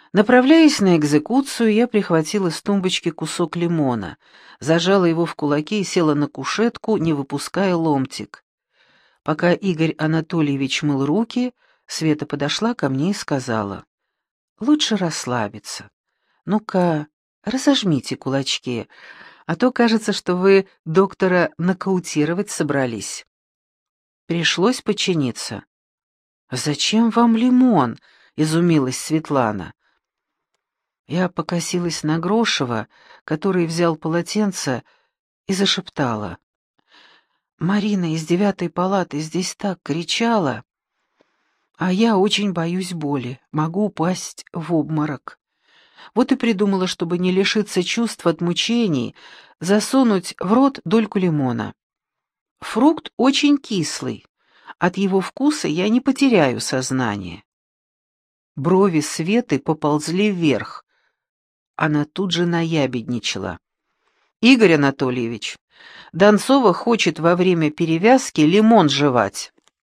Направляясь на экзекуцию, я прихватила с тумбочки кусок лимона, зажала его в кулаке и села на кушетку, не выпуская ломтик. Пока Игорь Анатольевич мыл руки, Света подошла ко мне и сказала: «Лучше расслабиться. Ну-ка, разожмите кулачки, а то кажется, что вы доктора нокаутировать собрались». Пришлось подчиниться. «Зачем вам лимон?» — изумилась Светлана. Я покосилась на Грошева, который взял полотенце, и зашептала: «Марина из 9-й палаты здесь так кричала, а я очень боюсь боли, могу упасть в обморок. Вот и придумала, чтобы не лишиться чувств от мучений, засунуть в рот дольку лимона. Фрукт очень кислый, от его вкуса я не потеряю сознание». Брови Светы поползли вверх. Она тут же наябедничала: «Игорь Анатольевич, Донцова хочет во время перевязки лимон жевать».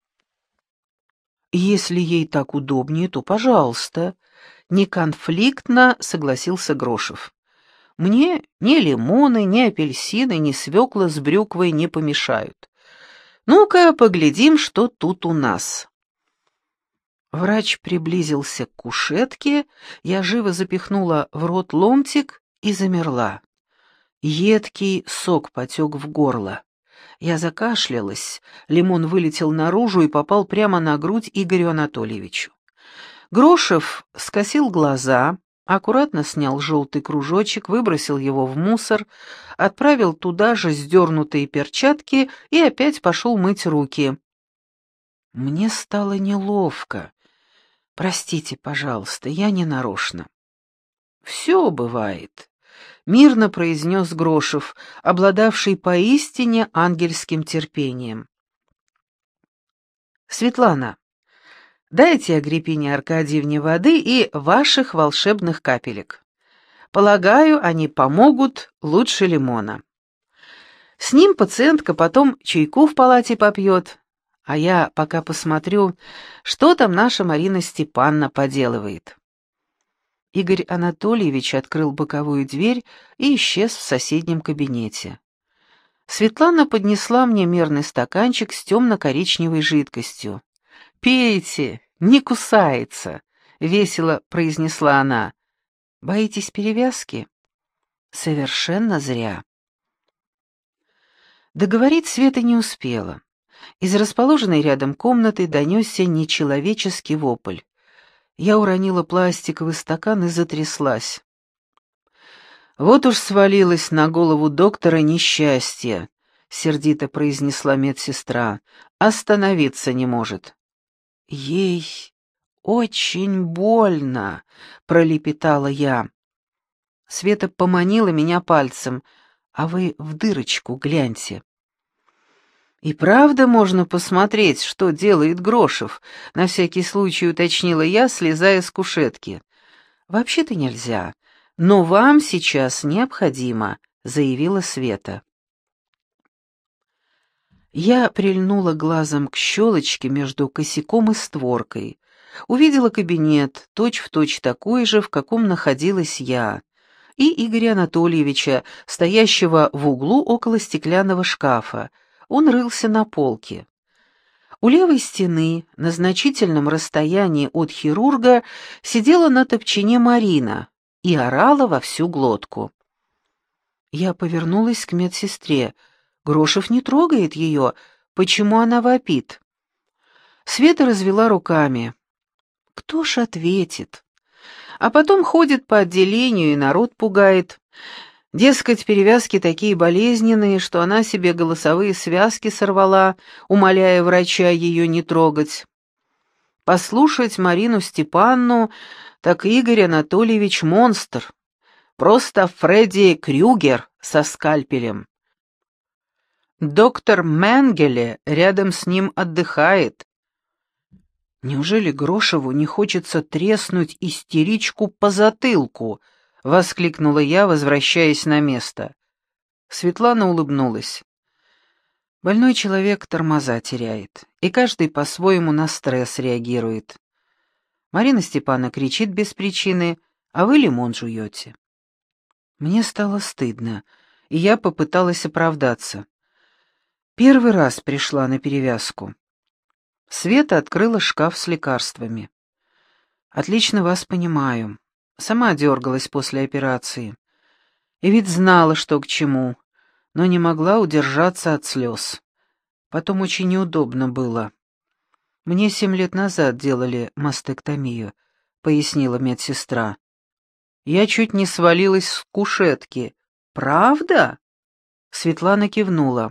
«Если ей так удобнее, то пожалуйста», — неконфликтно согласился Грошев. «Мне ни лимоны, ни апельсины, ни свекла с брюквой не помешают. Ну-ка, поглядим, что тут у нас». Врач приблизился к кушетке, я живо запихнула в рот ломтик и замерла. Едкий сок потек в горло. Я закашлялась, лимон вылетел наружу и попал прямо на грудь Игорю Анатольевичу. Грошев скосил глаза, аккуратно снял желтый кружочек, выбросил его в мусор, отправил туда же сдернутые перчатки и опять пошел мыть руки. Мне стало неловко. «Простите, пожалуйста, я не нарочно». «Все бывает», — мирно произнес Грошев, обладавший поистине ангельским терпением. «Светлана, дайте Агриппине Аркадьевне воды и ваших волшебных капелек. Полагаю, они помогут лучше лимона. С ним пациентка потом чайку в палате попьет, а я пока посмотрю, что там наша Марина Степановна поделывает». Игорь Анатольевич открыл боковую дверь и исчез в соседнем кабинете. Светлана поднесла мне мерный стаканчик с темно-коричневой жидкостью. «Пейте, не кусается», — весело произнесла она. «Боитесь перевязки?» «Совершенно зря». Договорить Света не успела. Из расположенной рядом комнаты донесся нечеловеческий вопль. Я уронила пластиковый стакан и затряслась. «Вот уж свалилось на голову доктора несчастье», — сердито произнесла медсестра. «Остановиться не может». «Ей очень больно», — пролепетала я. Света поманила меня пальцем. «А вы в дырочку гляньте». «И правда можно посмотреть, что делает Грошев», — на всякий случай уточнила я, слезая с кушетки. «Вообще-то нельзя, но вам сейчас необходимо», — заявила Света. Я прильнула глазом к щелочке между косяком и створкой. Увидела кабинет, точь-в-точь такой же, в каком находилась я, и Игоря Анатольевича, стоящего в углу около стеклянного шкафа. Он рылся на полке. У левой стены, на значительном расстоянии от хирурга, сидела на топчине Марина и орала во всю глотку. Я повернулась к медсестре. Грошев не трогает ее. Почему она вопит? Света развела руками. Кто ж ответит? А потом ходит по отделению и народ пугает. Дескать, перевязки такие болезненные, что она себе голосовые связки сорвала, умоляя врача ее не трогать. Послушать Марину Степанну, так Игорь Анатольевич монстр. Просто Фредди Крюгер со скальпелем. Доктор Менгеле рядом с ним отдыхает. Неужели Грошеву не хочется треснуть истеричку по затылку? — воскликнула я, возвращаясь на место. Светлана улыбнулась. Больной человек тормоза теряет, и каждый по-своему на стресс реагирует. Марина Степановна кричит без причины, а вы лимон жуете». Мне стало стыдно, и я попыталась оправдаться. Первый раз пришла на перевязку. Света открыла шкаф с лекарствами. «Отлично вас понимаю. Сама дергалась после операции. И ведь знала, что к чему, но не могла удержаться от слез. Потом очень неудобно было. Мне 7 лет назад делали мастектомию», — пояснила медсестра. Я чуть не свалилась с кушетки. «Правда?» — Светлана кивнула.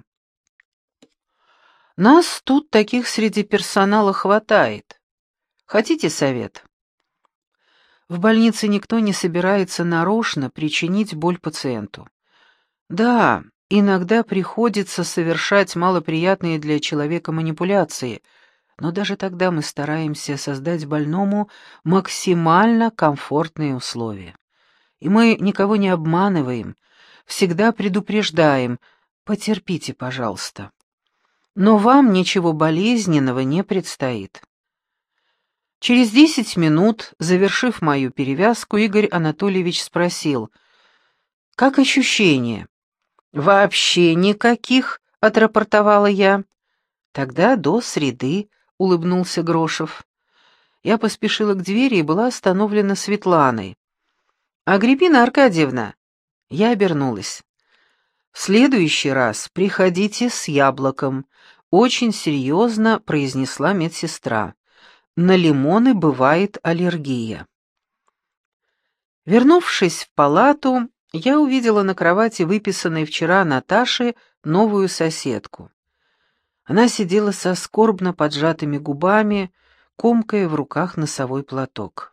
«Нас тут таких среди персонала хватает. Хотите совет?» В больнице никто не собирается нарочно причинить боль пациенту. Да, иногда приходится совершать малоприятные для человека манипуляции, но даже тогда мы стараемся создать больному максимально комфортные условия. И мы никого не обманываем, всегда предупреждаем: потерпите, пожалуйста. Но вам ничего болезненного не предстоит. Через 10 минут, завершив мою перевязку, Игорь Анатольевич спросил: «Как ощущения?» «Вообще никаких», — отрапортовала я. «Тогда до среды», — улыбнулся Грошев. Я поспешила к двери и была остановлена Светланой. «Агриппина Аркадьевна!» Я обернулась. «В следующий раз приходите с яблоком», — очень серьезно произнесла медсестра. «На лимоны бывает аллергия». Вернувшись в палату, я увидела на кровати выписанной вчера Наташи новую соседку. Она сидела со скорбно поджатыми губами, комкая в руках носовой платок.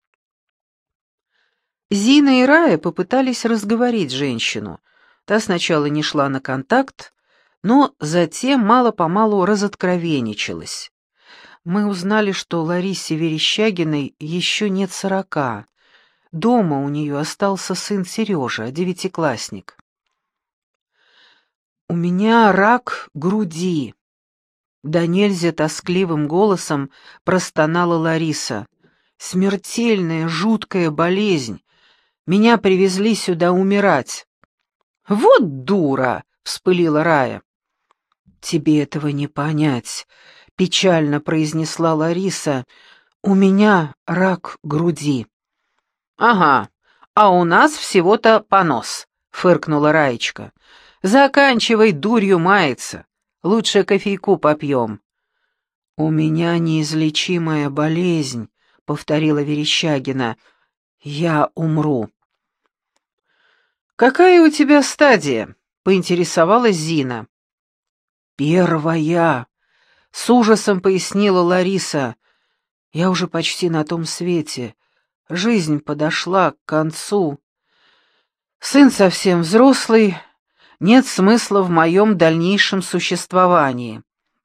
Зина и Рая попытались разговорить женщину. Та сначала не шла на контакт, но затем мало-помалу разоткровенничалась. Мы узнали, что Ларисе Верещагиной еще нет 40. Дома у нее остался сын Сережа, 9-классник. «У меня рак груди», — да нельзя тоскливым голосом простонала Лариса. «Смертельная, жуткая болезнь. Меня привезли сюда умирать». «Вот дура!» — вспылила Рая. «Тебе этого не понять», — печально произнесла Лариса. «У меня рак груди». «Ага, а у нас всего-то понос», — фыркнула Раечка. «Заканчивай дурью маяться. Лучше кофейку попьем». «У меня неизлечимая болезнь», — повторила Верещагина. «Я умру». «Какая у тебя стадия?» — поинтересовалась Зина. «Первая», — с ужасом пояснила Лариса. «Я уже почти на том свете. Жизнь подошла к концу. Сын совсем взрослый, нет смысла в моем дальнейшем существовании».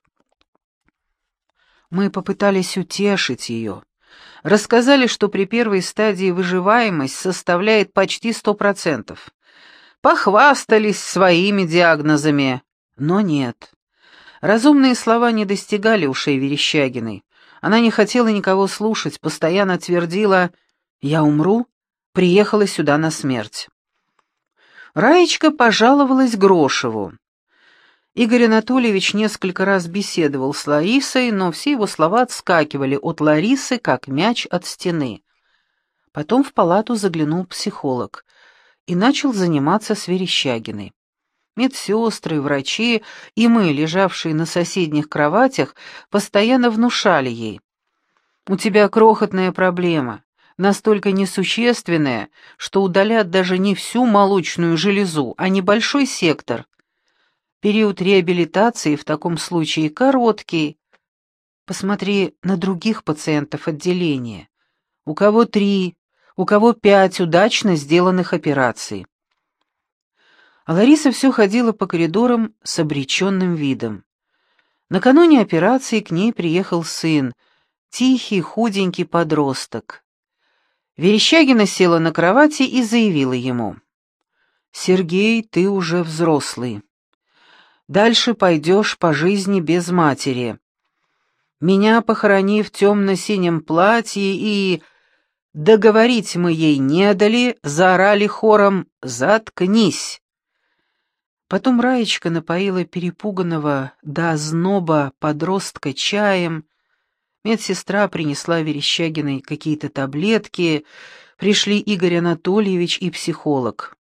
Мы попытались утешить ее. Рассказали, что при первой стадии выживаемость составляет почти 100%. Похвастались своими диагнозами, но нет. Разумные слова не достигали ушей Верещагиной. Она не хотела никого слушать, постоянно твердила: «Я умру, приехала сюда на смерть». Раечка пожаловалась Грошеву. Игорь Анатольевич несколько раз беседовал с Ларисой, но все его слова отскакивали от Ларисы, как мяч от стены. Потом в палату заглянул психолог и начал заниматься с Верещагиной. Медсестры, врачи и мы, лежавшие на соседних кроватях, постоянно внушали ей: «У тебя крохотная проблема, настолько несущественная, что удалят даже не всю молочную железу, а небольшой сектор. Период реабилитации в таком случае короткий. Посмотри на других пациентов отделения. У кого 3, у кого 5 удачно сделанных операций». А Лариса все ходила по коридорам с обреченным видом. Накануне операции к ней приехал сын, тихий, худенький подросток. Верещагина села на кровати и заявила ему: «Сергей, ты уже взрослый. Дальше пойдешь по жизни без матери. Меня похорони в темно-синем платье и...» Договорить мы ей не дали, заорали хором «Заткнись!». Потом Раечка напоила перепуганного до озноба подростка чаем, медсестра принесла Верещагиной какие-то таблетки, пришли Игорь Анатольевич и психолог.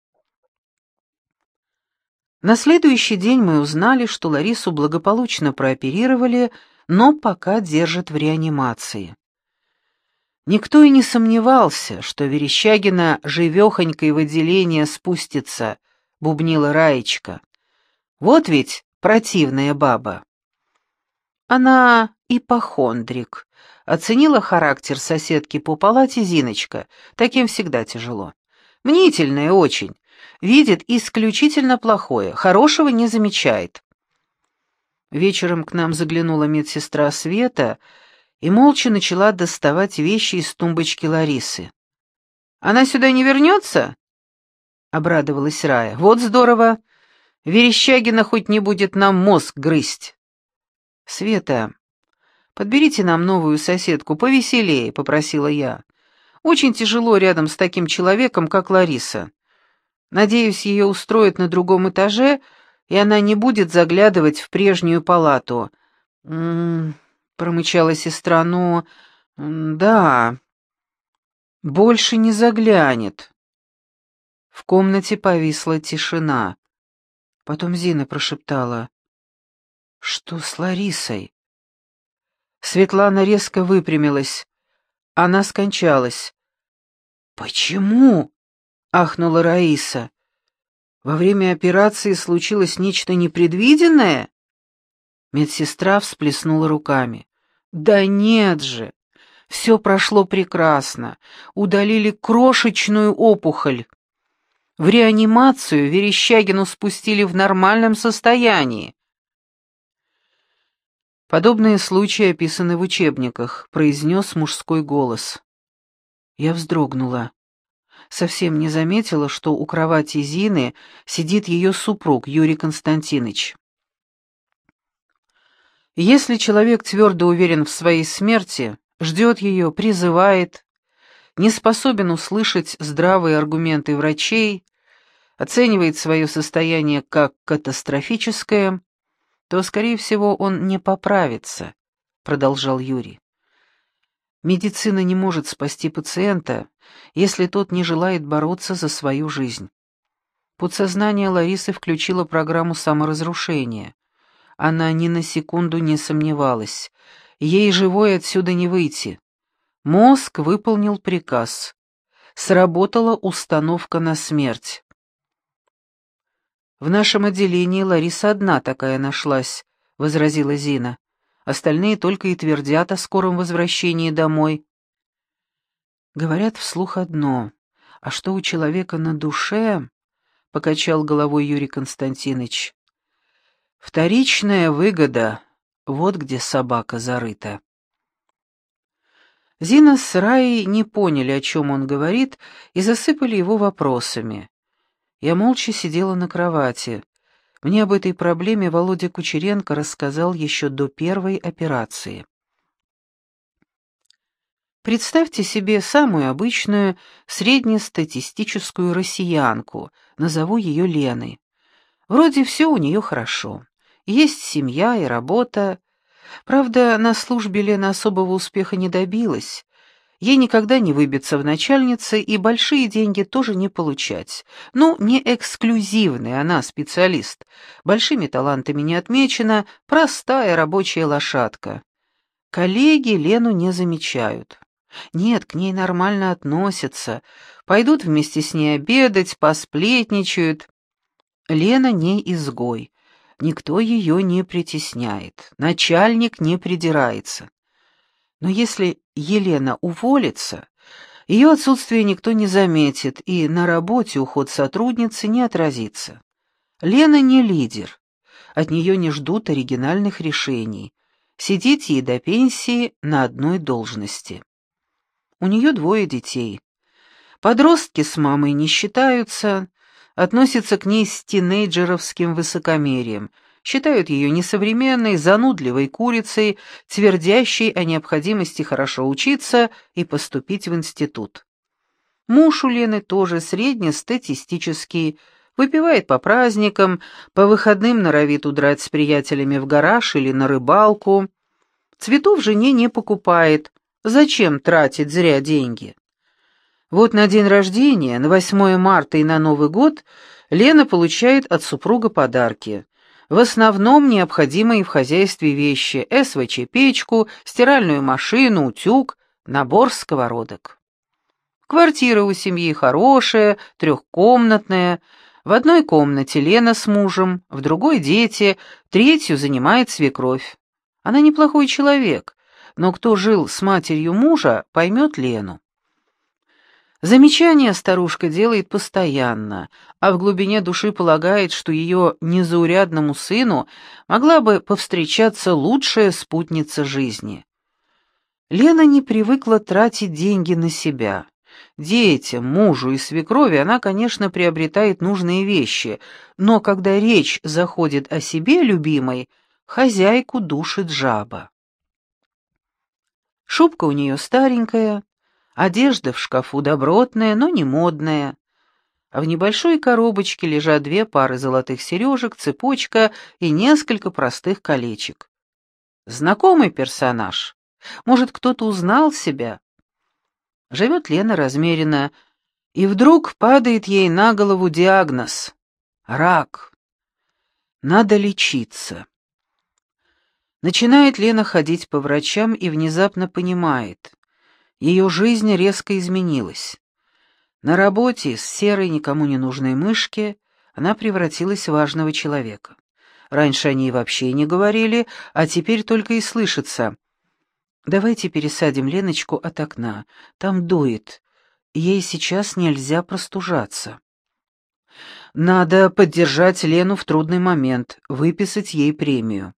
На следующий день мы узнали, что Ларису благополучно прооперировали, но пока держат в реанимации. Никто и не сомневался, что Верещагина живехонькой в отделение спустится, бубнила Раечка. Вот ведь противная баба. Она ипохондрик. Оценила характер соседки по палате Зиночка. Таким всегда тяжело. Мнительная очень. Видит исключительно плохое, хорошего не замечает. Вечером к нам заглянула медсестра Света и молча начала доставать вещи из тумбочки Ларисы. «Она сюда не вернется?» — обрадовалась Рая. «Вот здорово! Верещагина хоть не будет нам мозг грызть». «Света, подберите нам новую соседку, повеселее», — попросила я. «Очень тяжело рядом с таким человеком, как Лариса. Надеюсь, ее устроят на другом этаже, и она не будет заглядывать в прежнюю палату». Промычала сестра, «но... да, больше не заглянет». В комнате повисла тишина. Потом Зина прошептала: «Что с Ларисой?» Светлана резко выпрямилась. Она скончалась. «Почему?» — ахнула Раиса. «Во время операции случилось нечто непредвиденное?» Медсестра всплеснула руками. «Да нет же! Все прошло прекрасно. Удалили крошечную опухоль. В реанимацию Верещагину спустили в нормальном состоянии». «Подобные случаи описаны в учебниках», — произнес мужской голос. Я вздрогнула. Совсем не заметила, что у кровати Зины сидит ее супруг Юрий Константинович. Если человек твердо уверен в своей смерти, ждет ее, призывает, не способен услышать здравые аргументы врачей, оценивает свое состояние как катастрофическое, то, скорее всего, он не поправится, продолжал Юрий. Медицина не может спасти пациента, если тот не желает бороться за свою жизнь. Подсознание Ларисы включило программу саморазрушения. Она ни на секунду не сомневалась. Ей живой отсюда не выйти. Мозг выполнил приказ. Сработала установка на смерть. «В нашем отделении Лариса одна такая нашлась», — возразила Зина. «Остальные только и твердят о скором возвращении домой». Говорят вслух одно, а что у человека на душе, — покачал головой Юрий Константинович. Вторичная выгода, вот где собака зарыта. Зина с Раей не поняли, о чем он говорит, и засыпали его вопросами. Я молча сидела на кровати. Мне об этой проблеме Володя Кучеренко рассказал еще до первой операции. Представьте себе самую обычную среднестатистическую россиянку, назову ее Леной. Вроде все у нее хорошо. Есть семья и работа. Правда, на службе Лена особого успеха не добилась. Ей никогда не выбиться в начальницы и большие деньги тоже не получать. Ну, не эксклюзивная она специалист. Большими талантами не отмечена, простая рабочая лошадка. Коллеги Лену не замечают. Нет, к ней нормально относятся. Пойдут вместе с ней обедать, посплетничают. Лена не изгой. Никто ее не притесняет, начальник не придирается. Но если Елена уволится, ее отсутствие никто не заметит, и на работе уход сотрудницы не отразится. Лена не лидер, от нее не ждут оригинальных решений. Сидит ей до пенсии на одной должности. У нее 2 детей. Подростки с мамой не считаются, относятся к ней с тинейджеровским высокомерием. считают ее несовременной, занудливой курицей, твердящей о необходимости хорошо учиться и поступить в институт. Муж у Лены тоже среднестатистический, выпивает по праздникам, по выходным норовит удрать с приятелями в гараж или на рыбалку. Цветов жене не покупает, зачем тратить зря деньги? Вот на день рождения, на 8 марта и на Новый год Лена получает от супруга подарки. В основном необходимые в хозяйстве вещи: СВЧ-печку, стиральную машину, утюг, набор сковородок. Квартира у семьи хорошая, трехкомнатная. В одной комнате Лена с мужем, в другой дети, третью занимает свекровь. Она неплохой человек, но кто жил с матерью мужа, поймет Лену. Замечания старушка делает постоянно, а в глубине души полагает, что ее незаурядному сыну могла бы повстречаться лучшая спутница жизни. Лена не привыкла тратить деньги на себя. Детям, мужу и свекрови она, конечно, приобретает нужные вещи, но когда речь заходит о себе любимой, хозяйку душит жаба. Шубка у нее старенькая, одежда в шкафу добротная, но не модная, а в небольшой коробочке лежат 2 пары золотых сережек, цепочка и несколько простых колечек. Знакомый персонаж? Может, кто-то узнал себя? Живет Лена размеренно, и вдруг падает ей на голову диагноз — рак. Надо лечиться. Начинает Лена ходить по врачам и внезапно понимает — ее жизнь резко изменилась. На работе с серой, никому не нужной мышки она превратилась в важного человека. Раньше они и вообще не говорили, а теперь только и слышится: «Давайте пересадим Леночку от окна, там дует, ей сейчас нельзя простужаться». Надо поддержать Лену в трудный момент, выписать ей премию.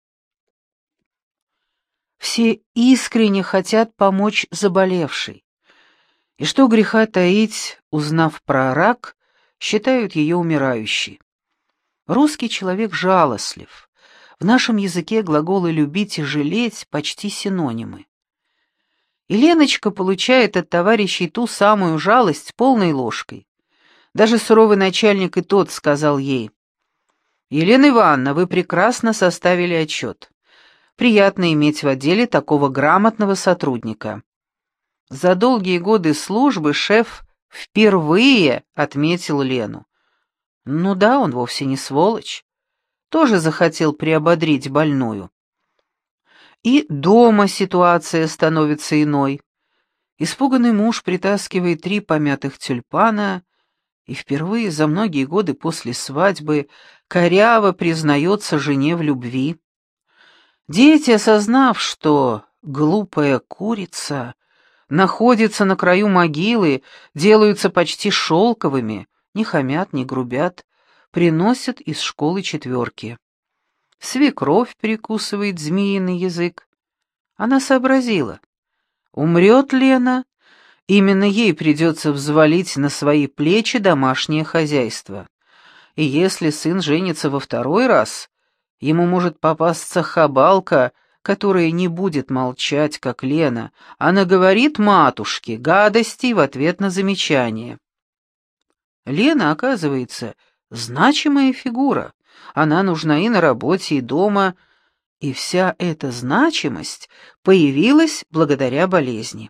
Все искренне хотят помочь заболевшей. И что греха таить, узнав про рак, считают ее умирающей. Русский человек жалостлив. В нашем языке глаголы «любить» и «жалеть» почти синонимы. И Леночка получает от товарищей ту самую жалость полной ложкой. Даже суровый начальник и тот сказал ей: «Елена Ивановна, вы прекрасно составили отчет. Приятно иметь в отделе такого грамотного сотрудника». За долгие годы службы шеф впервые отметил Лену. Ну да, он вовсе не сволочь. Тоже захотел приободрить больную. И дома ситуация становится иной. Испуганный муж притаскивает 3 помятых тюльпана и впервые за многие годы после свадьбы коряво признается жене в любви. Дети, осознав, что глупая курица находится на краю могилы, делаются почти шелковыми, не хамят, не грубят, приносят из школы 4. Свекровь прикусывает змеиный язык. Она сообразила: умрет Лена, именно ей придется взвалить на свои плечи домашнее хозяйство. И если сын женится во 2 раз, ему может попасться хабалка, которая не будет молчать, как Лена, а наговорит матушке гадостей в ответ на замечание. Лена, оказывается, значимая фигура. Она нужна и на работе, и дома, и вся эта значимость появилась благодаря болезни.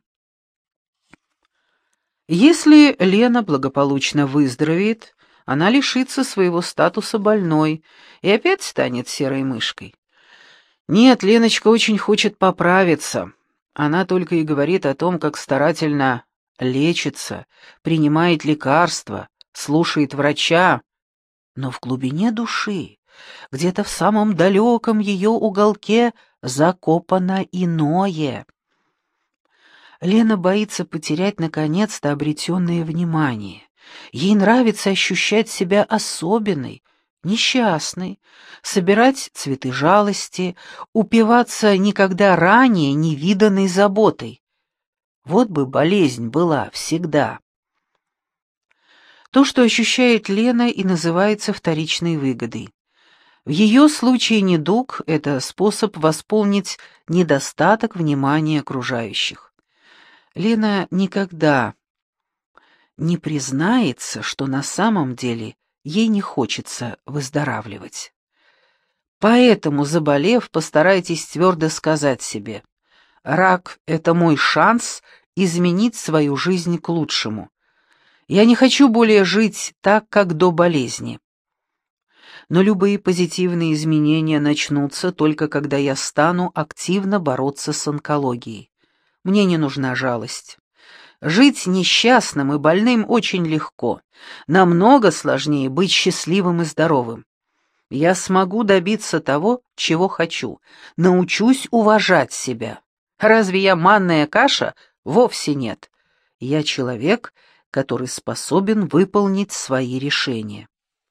Если Лена благополучно выздоровеет, она лишится своего статуса больной и опять станет серой мышкой. Нет, Леночка очень хочет поправиться. Она только и говорит о том, как старательно лечится, принимает лекарства, слушает врача. Но в глубине души, где-то в самом далеком ее уголке, закопано иное. Лена боится потерять наконец-то обретенное внимание. Ей нравится ощущать себя особенной, несчастной, собирать цветы жалости, упиваться никогда ранее невиданной заботой. Вот бы болезнь была всегда. То, что ощущает Лена, и называется вторичной выгодой. В ее случае недуг — это способ восполнить недостаток внимания окружающих. Лена никогда не признается, что на самом деле ей не хочется выздоравливать. Поэтому, заболев, постарайтесь твердо сказать себе: «Рак — это мой шанс изменить свою жизнь к лучшему. Я не хочу более жить так, как до болезни. Но любые позитивные изменения начнутся только когда я стану активно бороться с онкологией. Мне не нужна жалость. Жить несчастным и больным очень легко. Намного сложнее быть счастливым и здоровым. Я смогу добиться того, чего хочу. Научусь уважать себя. Разве я манная каша? Вовсе нет. Я человек, который способен выполнить свои решения».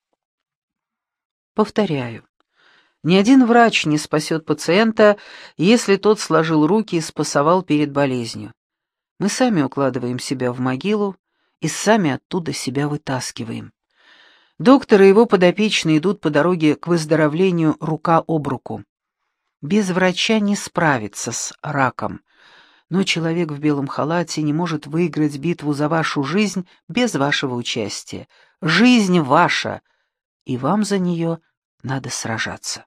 Повторяю, ни один врач не спасет пациента, если тот сложил руки и спасовал перед болезнью. Мы сами укладываем себя в могилу и сами оттуда себя вытаскиваем. Доктор и его подопечные идут по дороге к выздоровлению рука об руку. Без врача не справиться с раком, но человек в белом халате не может выиграть битву за вашу жизнь без вашего участия. Жизнь ваша, и вам за нее надо сражаться.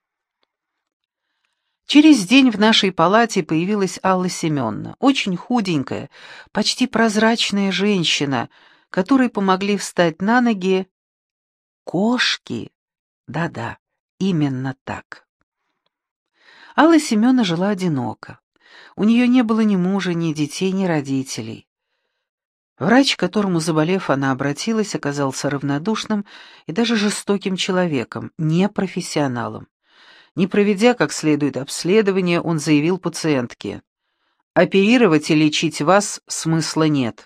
Через день в нашей палате появилась Алла Семеновна, очень худенькая, почти прозрачная женщина, которой помогли встать на ноги кошки. Да-да, именно так. Алла Семеновна жила одиноко. У нее не было ни мужа, ни детей, ни родителей. Врач, к которому, заболев, она обратилась, оказался равнодушным и даже жестоким человеком, непрофессионалом. Не проведя как следует обследование, он заявил пациентке: «Оперировать и лечить вас смысла нет».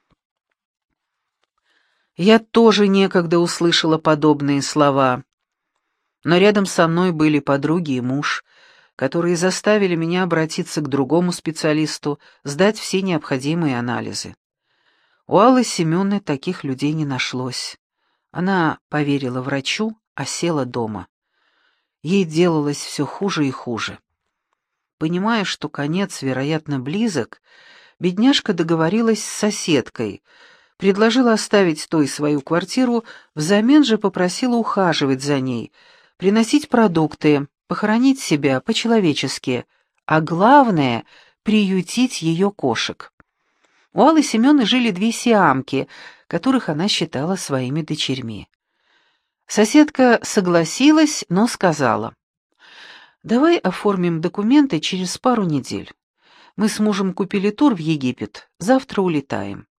Я тоже некогда услышала подобные слова, но рядом со мной были подруги и муж, которые заставили меня обратиться к другому специалисту, сдать все необходимые анализы. У Аллы Семеновны таких людей не нашлось. Она поверила врачу, а села дома. Ей делалось все хуже и хуже. Понимая, что конец, вероятно, близок, бедняжка договорилась с соседкой, предложила оставить той свою квартиру, взамен же попросила ухаживать за ней, приносить продукты, похоронить себя по-человечески, а главное — приютить ее кошек. У Аллы Семеновны жили 2 сиамки, которых она считала своими дочерьми. Соседка согласилась, но сказала: «Давай оформим документы через пару недель. Мы с мужем купили тур в Египет, завтра улетаем.